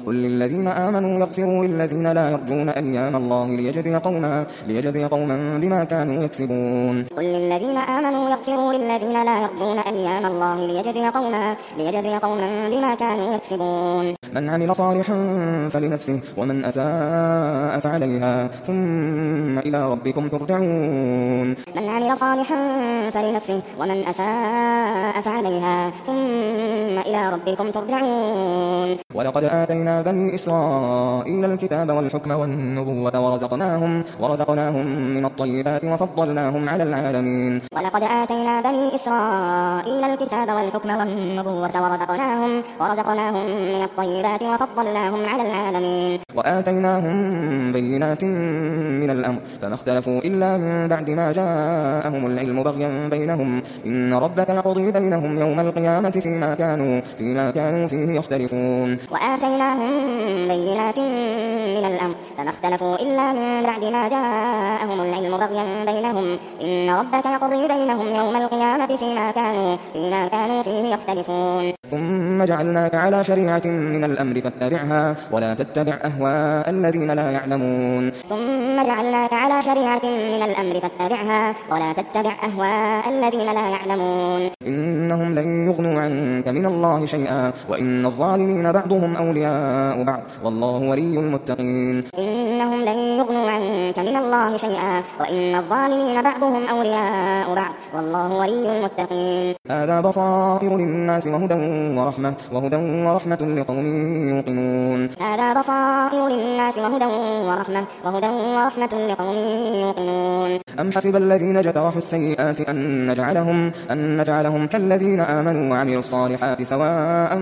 قل للذين آمنوا يغفروا للذين لا يرجون أيام الله ليجزي قوما بما كانوا يكسبون. قل للذين آمنوا يغفروا للذين لا يرجون أيام الله ليجزي قوما بما كانوا يكسبون. من عمل صالحا فلنفسه ومن أساء فعليها ثم إلى ربكم ترجعون. من عمل صالحا فلنفسه ومن أساء فعليها ثم إلى ربكم ترجعون. ولقد آتينا بني إسرائيل الكتاب والحكم والنبوة ورزقناهم من الطيبات وفضلناهم على العالمين. ولقد آتينا بني إسرائيل الكتاب والحكم والنبوة ورزقناهم من الطيبات وفضلناهم على العالمين. وآتيناهم بينات من الأمر فما اختلفوا إلا من بعد ما جاءهم العلم بغيا بينهم إن ربك يقضي بينهم يوم القيامة فيما كانوا فيه يختلفون. وآتيناهم بينات من الأمر فما اختلفوا إلا من بعد ما جاءهم العلم بغيا بينهم إن ربك يقضي بينهم يوم القيامة فيما كانوا فيه يختلفون. ثم جعلناك على شريعة من الأمر فاتبعها ولا تتبع أهواء الذين لا يعلمون. ثم جعلناك على شريعة من الأمر فاتبعها ولا تتبع أهواء الذين لا يعلمون. إنهم لن يغنوا عنك من الله شيئا وإن الظالمين بعضهم أولياء بعض والله ولي المتقين. إنهم لن يغنوا عنك من الله شيئا وإن الظالمين بعضهم أولياء بعض والله ولي المتقين. هذا بصائر للناس وهدى ورحمة لقوم يوقنون. هذا بصائر للناس وهدى ورحمة لقوم يوقنون. أم حسب الذين اجترحوا السيئات أن نجعلهم كالذين آمنوا وعملوا الصالحات سواء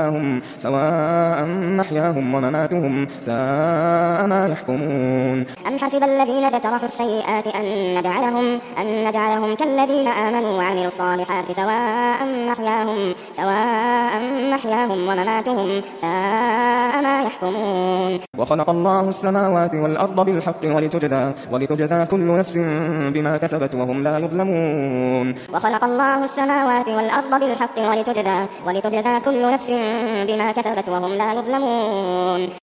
محياهم ومماتهم ساء ما يحكمون. أم حسب الذين اجترحوا السيئات أن نجعلهم كالذين آمنوا وعملوا الصالحات سواء محياهم ومماتهم ساء ما يحكمون. وخلق الله السماوات والأرض بالحق ولتجزى كل نفس بما كسبت وهم لا يظلمون. وخلق الله السماوات والأرض بالحق ولتجزى كل نفس بما كسبت وهم لا يظلمون.